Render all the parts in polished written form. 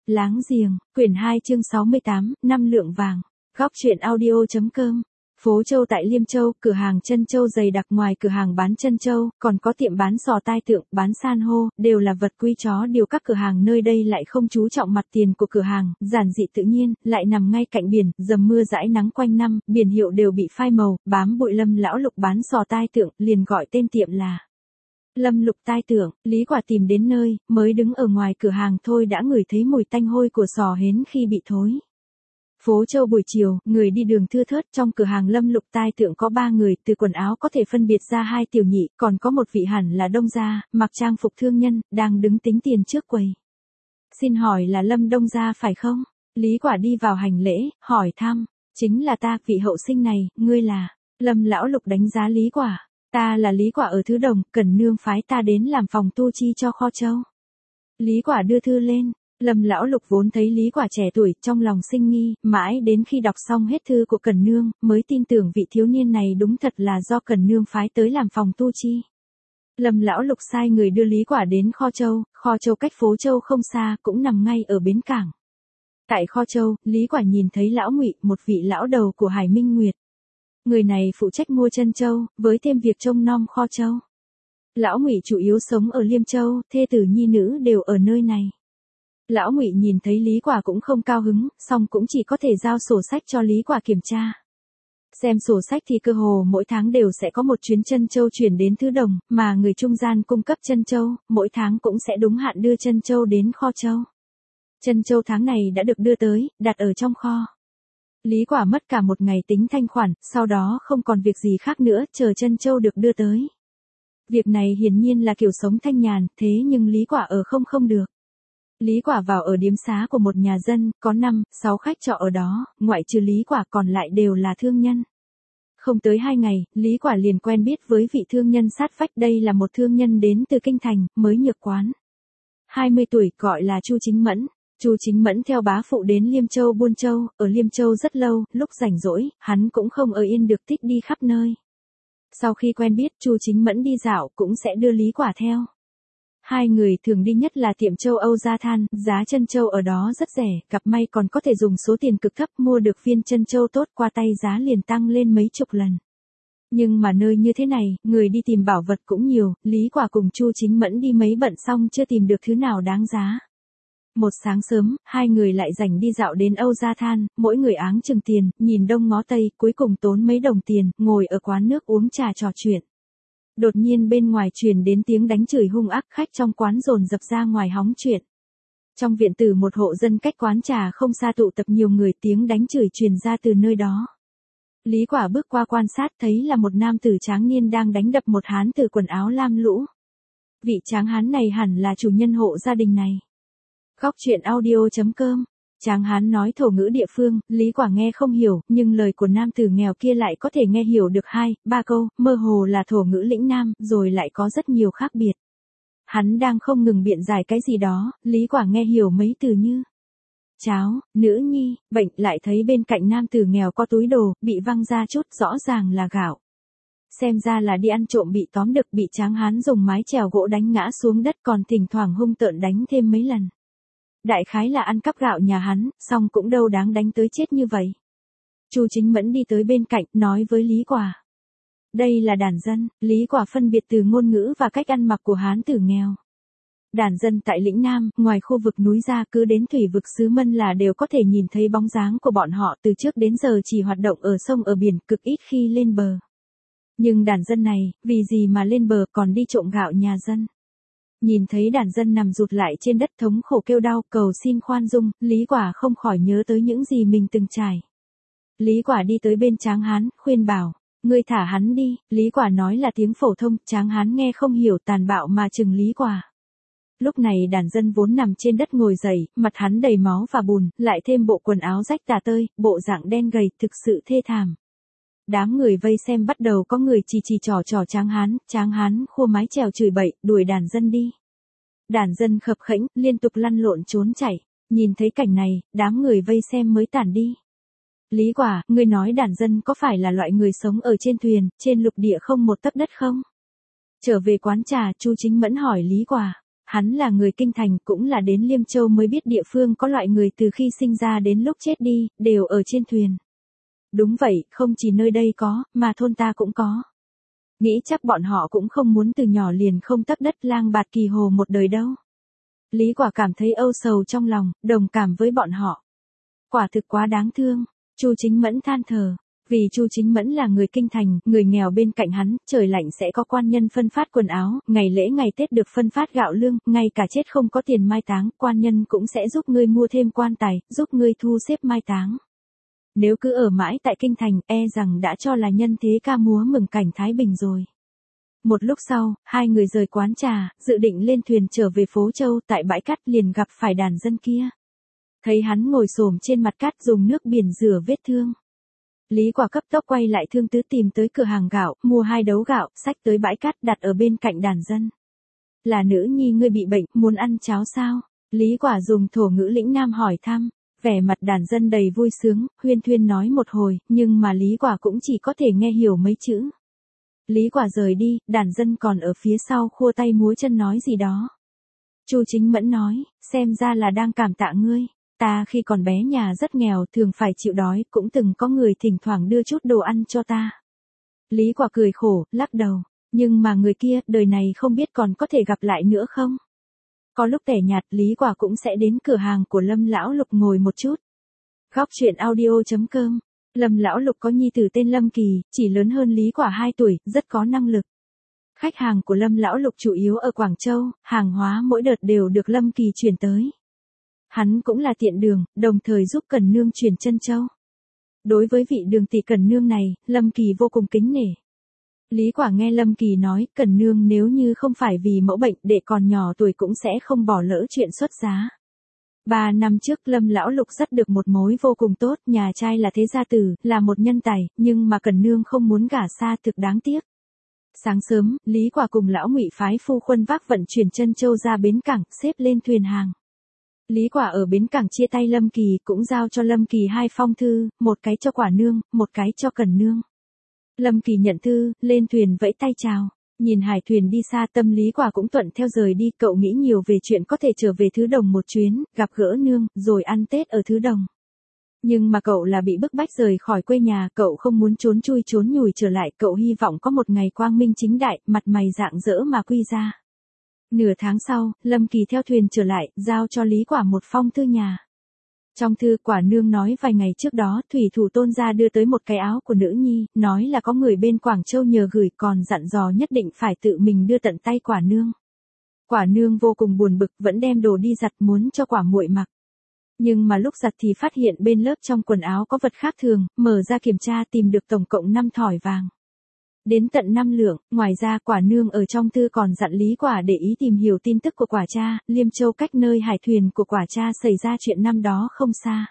Láng giềng, quyển 2 chương 68, 5 lượng vàng. Góc truyện audio.com. Phố Châu tại Liêm Châu, cửa hàng chân châu dày đặc, ngoài cửa hàng bán chân châu, còn có tiệm bán sò tai tượng, bán san hô, đều là vật quý chó. Điều các cửa hàng nơi đây lại không chú trọng mặt tiền của cửa hàng, giản dị tự nhiên, lại nằm ngay cạnh biển, dầm mưa dãi nắng quanh năm, biển hiệu đều bị phai màu, bám bụi. Lâm lão lục bán sò tai tượng, liền gọi tên tiệm là Lâm Lục Tai Tượng. Lý Quả tìm đến nơi, mới đứng ở ngoài cửa hàng thôi đã ngửi thấy mùi tanh hôi của sò hến khi bị thối. Phố Châu buổi chiều, người đi đường thưa thớt. Trong cửa hàng Lâm Lục Tai Tượng có 3 người, từ quần áo có thể phân biệt ra 2 tiểu nhị, còn có một vị hẳn là đông gia, mặc trang phục thương nhân, đang đứng tính tiền trước quầy. Xin hỏi là Lâm đông gia phải không? Lý Quả đi vào hành lễ, hỏi thăm. Chính là ta, vị hậu sinh này, ngươi là? Lâm lão lục đánh giá Lý Quả. Ta là Lý Quả ở Thứ Đồng, Cần Nương phái ta đến làm phòng tu chi cho Kho Châu. Lý Quả đưa thư lên. Lâm lão lục vốn thấy Lý Quả trẻ tuổi, trong lòng sinh nghi, mãi đến khi đọc xong hết thư của Cần Nương, mới tin tưởng vị thiếu niên này đúng thật là do Cần Nương phái tới làm phòng tu chi. Lâm lão lục sai người đưa Lý Quả đến Kho Châu cách Phố Châu không xa, cũng nằm ngay ở bến cảng. Tại Kho Châu, Lý Quả nhìn thấy lão Ngụy, một vị lão đầu của Hải Minh Nguyệt. Người này phụ trách mua chân châu, với thêm việc trông nom Kho Châu. Lão Ngụy chủ yếu sống ở Liêm Châu, thê tử nhi nữ đều ở nơi này. Lão Ngụy nhìn thấy Lý Quả cũng không cao hứng, song cũng chỉ có thể giao sổ sách cho Lý Quả kiểm tra. Xem sổ sách thì cơ hồ mỗi tháng đều sẽ có một chuyến chân châu chuyển đến Thứ Đồng, mà người trung gian cung cấp chân châu, mỗi tháng cũng sẽ đúng hạn đưa chân châu đến Kho Châu. Chân châu tháng này đã được đưa tới, đặt ở trong kho. Lý Quả mất cả một ngày tính thanh khoản, sau đó không còn việc gì khác nữa, chờ chân châu được đưa tới. Việc này hiển nhiên là kiểu sống thanh nhàn, thế nhưng Lý Quả ở không được. Lý Quả vào ở điếm xá của một nhà dân, có 5-6 khách trọ ở đó, ngoại trừ Lý Quả còn lại đều là thương nhân. Không tới 2 ngày, Lý Quả liền quen biết với vị thương nhân sát vách. Đây là một thương nhân đến từ Kinh Thành, mới nhược quán. 20 tuổi, gọi là Chu Chính Mẫn. Chu Chính Mẫn theo bá phụ đến Liêm Châu buôn châu, ở Liêm Châu rất lâu, lúc rảnh rỗi, hắn cũng không ở yên được, thích đi khắp nơi. Sau khi quen biết, Chu Chính Mẫn đi dạo cũng sẽ đưa Lý Quả theo. Hai người thường đi nhất là tiệm châu Âu Gia Than, giá chân châu ở đó rất rẻ, gặp may còn có thể dùng số tiền cực thấp mua được viên chân châu tốt, qua tay giá liền tăng lên mấy chục lần. Nhưng mà nơi như thế này, người đi tìm bảo vật cũng nhiều, Lý Quả cùng Chu Chính Mẫn đi mấy bận xong chưa tìm được thứ nào đáng giá. Một sáng sớm, hai người lại rảnh đi dạo đến Âu Gia Than, mỗi người áng chừng tiền, nhìn đông ngó tây, cuối cùng tốn mấy đồng tiền, ngồi ở quán nước uống trà trò chuyện. Đột nhiên bên ngoài truyền đến tiếng đánh chửi hung ác, khách trong quán dồn dập ra ngoài hóng chuyện. Trong viện tử một hộ dân cách quán trà không xa tụ tập nhiều người, tiếng đánh chửi truyền ra từ nơi đó. Lý Quả bước qua quan sát thấy là một nam tử tráng niên đang đánh đập một hán tử quần áo lam lũ. Vị tráng hán này hẳn là chủ nhân hộ gia đình này. Góc truyện audio.com. Tráng hán nói thổ ngữ địa phương, Lý Quả nghe không hiểu, nhưng lời của nam tử nghèo kia lại có thể nghe hiểu được 2-3 câu, mơ hồ là thổ ngữ lĩnh Nam, rồi lại có rất nhiều khác biệt. Hắn đang không ngừng biện giải cái gì đó, Lý Quả nghe hiểu mấy từ như cháo, nữ nhi, bệnh, lại thấy bên cạnh nam tử nghèo có túi đồ, bị văng ra chút, rõ ràng là gạo. Xem ra là đi ăn trộm bị tóm được, bị tráng hán dùng mái chèo gỗ đánh ngã xuống đất, còn thỉnh thoảng hung tợn đánh thêm mấy lần. Đại khái là ăn cắp gạo nhà hắn, song cũng đâu đáng đánh tới chết như vậy. Chu Chính Mẫn đi tới bên cạnh, nói với Lý Quả. Đây là đàn dân. Lý Quả phân biệt từ ngôn ngữ và cách ăn mặc của hán tử nghèo. Đàn dân tại lĩnh Nam, ngoài khu vực núi ra, cứ đến thủy vực xứ Mân là đều có thể nhìn thấy bóng dáng của bọn họ, từ trước đến giờ chỉ hoạt động ở sông ở biển, cực ít khi lên bờ. Nhưng đàn dân này, vì gì mà lên bờ, còn đi trộm gạo nhà dân. Nhìn thấy đàn dân nằm rụt lại trên đất thống khổ kêu đau, cầu xin khoan dung, Lý Quả không khỏi nhớ tới những gì mình từng trải. Lý Quả đi tới bên tráng hán, khuyên bảo, ngươi thả hắn đi. Lý Quả nói là tiếng phổ thông, tráng hán nghe không hiểu, tàn bạo mà chừng Lý Quả. Lúc này đàn dân vốn nằm trên đất ngồi dậy, mặt hắn đầy máu và bùn, lại thêm bộ quần áo rách tả tơi, bộ dạng đen gầy, thực sự thê thảm. Đám người vây xem bắt đầu có người chỉ trò tráng hán khua mái chèo chửi bậy, đuổi đàn dân đi. Đàn dân khập khễnh, liên tục lăn lộn trốn chạy, nhìn thấy cảnh này, đám người vây xem mới tản đi. Lý Quả, ngươi nói đàn dân có phải là loại người sống ở trên thuyền, trên lục địa không một tấc đất không? Trở về quán trà, Chu Chính Mẫn hỏi Lý Quả, Hắn là người kinh thành, cũng là đến Liêm Châu mới biết địa phương có loại người từ khi sinh ra đến lúc chết đi, đều ở trên thuyền. Đúng vậy, không chỉ nơi đây có, mà thôn ta cũng có. Nghĩ chắc bọn họ cũng không muốn từ nhỏ liền không tấc đất lang bạt kỳ hồ một đời đâu. Lý Quả cảm thấy âu sầu trong lòng, đồng cảm với bọn họ. Quả thực quá đáng thương. Chu Chính Mẫn than thở. Vì Chu Chính Mẫn là người kinh thành, người nghèo bên cạnh hắn, trời lạnh sẽ có quan nhân phân phát quần áo, ngày lễ ngày Tết được phân phát gạo lương, ngay cả chết không có tiền mai táng, quan nhân cũng sẽ giúp ngươi mua thêm quan tài, giúp ngươi thu xếp mai táng. Nếu cứ ở mãi tại kinh thành, e rằng đã cho là nhân thế ca múa mừng cảnh Thái Bình rồi. Một lúc sau, hai người rời quán trà, dự định lên thuyền trở về phố Châu, tại bãi cát liền gặp phải đàn dân kia. Thấy hắn ngồi xổm trên mặt cát dùng nước biển rửa vết thương. Lý Quả cấp tốc quay lại Thương Tứ tìm tới cửa hàng gạo, mua 2 đấu gạo, xách tới bãi cát đặt ở bên cạnh đàn dân. Là nữ nhi ngươi bị bệnh, muốn ăn cháo sao? Lý Quả dùng thổ ngữ lĩnh nam hỏi thăm. Vẻ mặt đàn dân đầy vui sướng, huyên thuyên nói một hồi, nhưng mà Lý Quả cũng chỉ có thể nghe hiểu mấy chữ. Lý Quả rời đi, đàn dân còn ở phía sau khua tay múa chân nói gì đó. Chu Chính Mẫn nói, xem ra là đang cảm tạ ngươi. Ta khi còn bé nhà rất nghèo, thường phải chịu đói, cũng từng có người thỉnh thoảng đưa chút đồ ăn cho ta. Lý Quả cười khổ, lắc đầu. Nhưng mà người kia, đời này không biết còn có thể gặp lại nữa không? Có lúc tẻ nhạt, Lý Quả cũng sẽ đến cửa hàng của Lâm Lão Lục ngồi một chút. Góc truyện audio.com. Lâm Lão Lục có nhi tử tên Lâm Kỳ, chỉ lớn hơn Lý Quả 2 tuổi, rất có năng lực. Khách hàng của Lâm Lão Lục chủ yếu ở Quảng Châu, hàng hóa mỗi đợt đều được Lâm Kỳ chuyển tới. Hắn cũng là tiện đường, đồng thời giúp Cần Nương chuyển Trân Châu. Đối với vị đường tỷ Cần Nương này, Lâm Kỳ vô cùng kính nể. Lý Quả nghe Lâm Kỳ nói, Cần Nương nếu như không phải vì mẫu bệnh, đệ còn nhỏ tuổi cũng sẽ không bỏ lỡ chuyện xuất giá. 3 năm trước Lâm Lão Lục dắt được một mối vô cùng tốt, nhà trai là thế gia tử, là một nhân tài, nhưng mà Cần Nương không muốn gả xa, thực đáng tiếc. Sáng sớm, Lý Quả cùng Lão Ngụy phái phu khuân vác vận chuyển Trân Châu ra bến cảng, xếp lên thuyền hàng. Lý Quả ở bến cảng chia tay Lâm Kỳ, cũng giao cho Lâm Kỳ 2 phong thư, một cái cho Quả Nương, một cái cho Cần Nương. Lâm Kỳ nhận thư, lên thuyền vẫy tay chào. Nhìn hải thuyền đi xa, tâm Lý Quả cũng thuận theo rời đi, cậu nghĩ nhiều về chuyện có thể trở về Thứ Đồng một chuyến, gặp gỡ nương, rồi ăn Tết ở Thứ Đồng. Nhưng mà cậu là bị bức bách rời khỏi quê nhà, cậu không muốn trốn chui trốn nhủi trở lại, cậu hy vọng có một ngày quang minh chính đại, mặt mày rạng rỡ mà quy ra. Nửa tháng sau, Lâm Kỳ theo thuyền trở lại, giao cho Lý Quả một phong thư nhà. Trong thư, Quả Nương nói vài ngày trước đó, thủy thủ Tôn gia đưa tới một cái áo của nữ nhi, nói là có người bên Quảng Châu nhờ gửi, còn dặn dò nhất định phải tự mình đưa tận tay Quả Nương. Quả Nương vô cùng buồn bực, vẫn đem đồ đi giặt muốn cho Quả muội mặc. Nhưng mà lúc giặt thì phát hiện bên lớp trong quần áo có vật khác thường, mở ra kiểm tra tìm được tổng cộng 5 thỏi vàng. Đến tận 5 lượng, ngoài ra Quả Nương ở trong thư còn dặn Lý Quả để ý tìm hiểu tin tức của Quả cha, Liêm Châu cách nơi hải thuyền của Quả cha xảy ra chuyện năm đó không xa.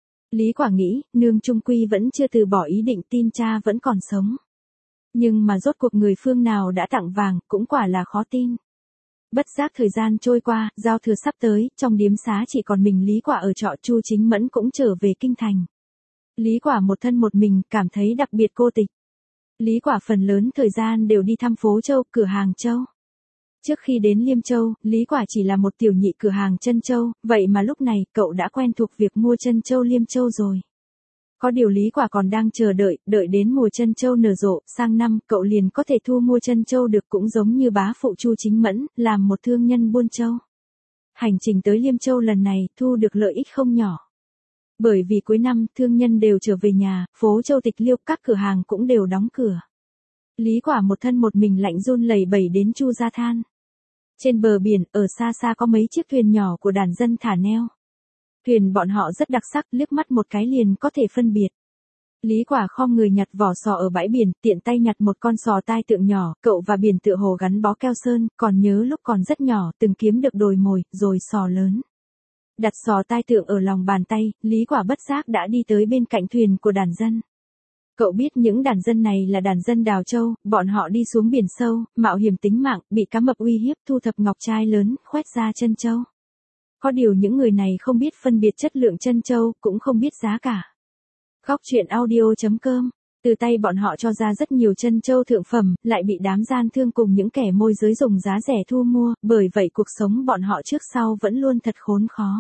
Lý Quả nghĩ, nương trung quy vẫn chưa từ bỏ ý định tin cha vẫn còn sống. Nhưng mà rốt cuộc người phương nào đã tặng vàng, cũng quả là khó tin. Bất giác thời gian trôi qua, giao thừa sắp tới, trong điếm xá chỉ còn mình Lý Quả ở trọ, Chu Chính Mẫn cũng trở về kinh thành. Lý Quả một thân một mình, cảm thấy đặc biệt cô tịch. Lý Quả phần lớn thời gian đều đi thăm phố Châu, cửa hàng Châu. Trước khi đến Liêm Châu, Lý Quả chỉ là một tiểu nhị cửa hàng Trân Châu, vậy mà lúc này cậu đã quen thuộc việc mua Trân Châu Liêm Châu rồi. Có điều Lý Quả còn đang chờ đợi, đợi đến mùa Trân Châu nở rộ, sang năm cậu liền có thể thu mua Trân Châu được, cũng giống như bá phụ Chu Chính Mẫn, làm một thương nhân buôn châu. Hành trình tới Liêm Châu lần này, thu được lợi ích không nhỏ. Bởi vì cuối năm, thương nhân đều trở về nhà, phố Châu tịch liêu, các cửa hàng cũng đều đóng cửa. Lý Quả một thân một mình lạnh run lẩy bẩy đến Chu Gia Than. Trên bờ biển, ở xa xa có mấy chiếc thuyền nhỏ của đàn dân thả neo. Thuyền bọn họ rất đặc sắc, liếc mắt một cái liền có thể phân biệt. Lý Quả khom người nhặt vỏ sò ở bãi biển, tiện tay nhặt một con sò tai tượng nhỏ, cậu và biển tựa hồ gắn bó keo sơn, còn nhớ lúc còn rất nhỏ, từng kiếm được đồi mồi, rồi sò lớn. Đặt sò tai tượng ở lòng bàn tay, Lý Quả bất giác đã đi tới bên cạnh thuyền của đàn dân. Cậu biết những đàn dân này là đàn dân Đào Châu, bọn họ đi xuống biển sâu, mạo hiểm tính mạng, bị cá mập uy hiếp, thu thập ngọc trai lớn, khoét ra Trân Châu. Có điều những người này không biết phân biệt chất lượng Trân Châu, cũng không biết giá cả. Góc truyện audio.com Từ tay bọn họ cho ra rất nhiều trân châu thượng phẩm, lại bị đám gian thương cùng những kẻ môi giới dùng giá rẻ thu mua, bởi vậy cuộc sống bọn họ trước sau vẫn luôn thật khốn khó.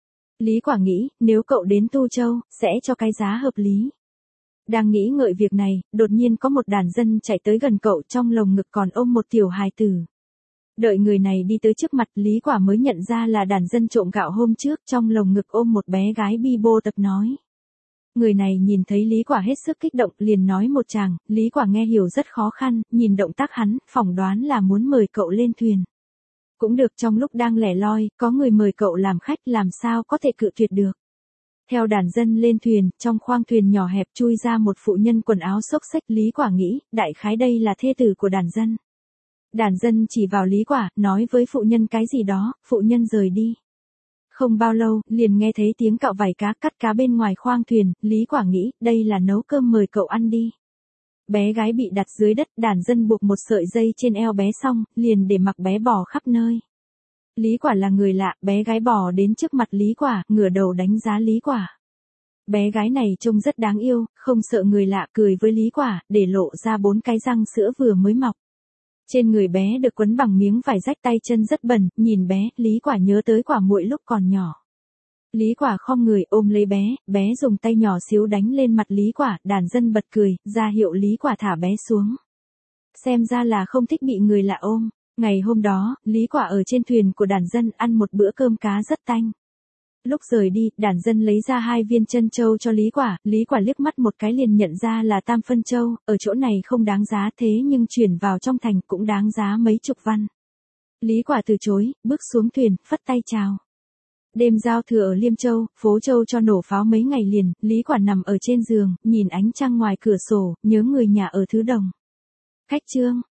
Lý Quả nghĩ, nếu cậu đến Tu Châu, sẽ cho cái giá hợp lý. Đang nghĩ ngợi việc này, đột nhiên có một đàn dân chạy tới gần cậu, trong lồng ngực còn ôm một tiểu hài tử. Đợi người này đi tới trước mặt, Lý Quả mới nhận ra là đàn dân trộm gạo hôm trước, trong lồng ngực ôm một bé gái bi bô tập nói. Người này nhìn thấy Lý Quả hết sức kích động, liền nói một tràng, Lý Quả nghe hiểu rất khó khăn, nhìn động tác hắn, phỏng đoán là muốn mời cậu lên thuyền. Cũng được, trong lúc đang lẻ loi, có người mời cậu làm khách, làm sao có thể cự tuyệt được. Theo đàn dân lên thuyền, trong khoang thuyền nhỏ hẹp chui ra một phụ nhân quần áo xốc xếch. Lý Quả nghĩ, đại khái đây là thê tử của đàn dân. Đàn dân chỉ vào Lý Quả, nói với phụ nhân cái gì đó, phụ nhân rời đi. Không bao lâu, liền nghe thấy tiếng cạo vảy cá cắt cá bên ngoài khoang thuyền, Lý Quả nghĩ, đây là nấu cơm mời cậu ăn đi. Bé gái bị đặt dưới đất, đàn dân buộc một sợi dây trên eo bé xong, liền để mặc bé bò khắp nơi. Lý Quả là người lạ, bé gái bò đến trước mặt Lý Quả, ngửa đầu đánh giá Lý Quả. Bé gái này trông rất đáng yêu, không sợ người lạ, cười với Lý Quả, để lộ ra 4 cái răng sữa vừa mới mọc. Trên người bé được quấn bằng miếng vải rách, tay chân rất bẩn, nhìn bé, Lý Quả nhớ tới Quả muội lúc còn nhỏ. Lý Quả khom người ôm lấy bé, bé dùng tay nhỏ xíu đánh lên mặt Lý Quả, đàn dân bật cười, ra hiệu Lý Quả thả bé xuống. Xem ra là không thích bị người lạ ôm. Ngày hôm đó, Lý Quả ở trên thuyền của đàn dân ăn một bữa cơm cá rất tanh. Lúc rời đi, đàn dân lấy ra 2 viên trân châu cho Lý Quả liếc mắt một cái liền nhận ra là tam phân châu, ở chỗ này không đáng giá thế nhưng chuyển vào trong thành cũng đáng giá mấy chục văn. Lý Quả từ chối, bước xuống thuyền, phất tay chào. Đêm giao thừa ở Liêm Châu, phố Châu cho nổ pháo mấy ngày liền, Lý Quả nằm ở trên giường, nhìn ánh trăng ngoài cửa sổ, nhớ người nhà ở Thứ Đồng. Khách trương.